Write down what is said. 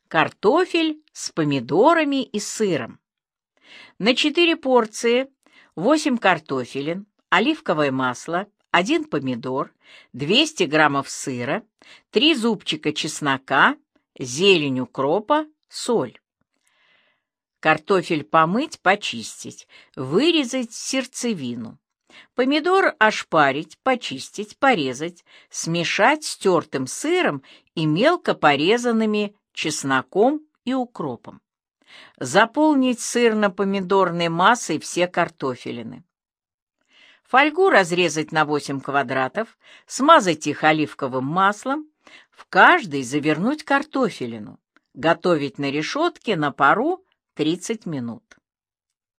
Картофель с помидорами и сыром. На 4 порции 8 картофелин, оливковое масло, 1 помидор, 200 граммов сыра, 3 зубчика чеснока, зелень укропа, соль. Картофель помыть, почистить, вырезать сердцевину. Помидор ошпарить, почистить, порезать, смешать с тертым сыром и мелко порезанными чесноком и укропом. Заполнить сырно-помидорной массой все картофелины. Фольгу разрезать на 8 квадратов, смазать их оливковым маслом, в каждый завернуть картофелину. Готовить на решетке на пару 30 минут.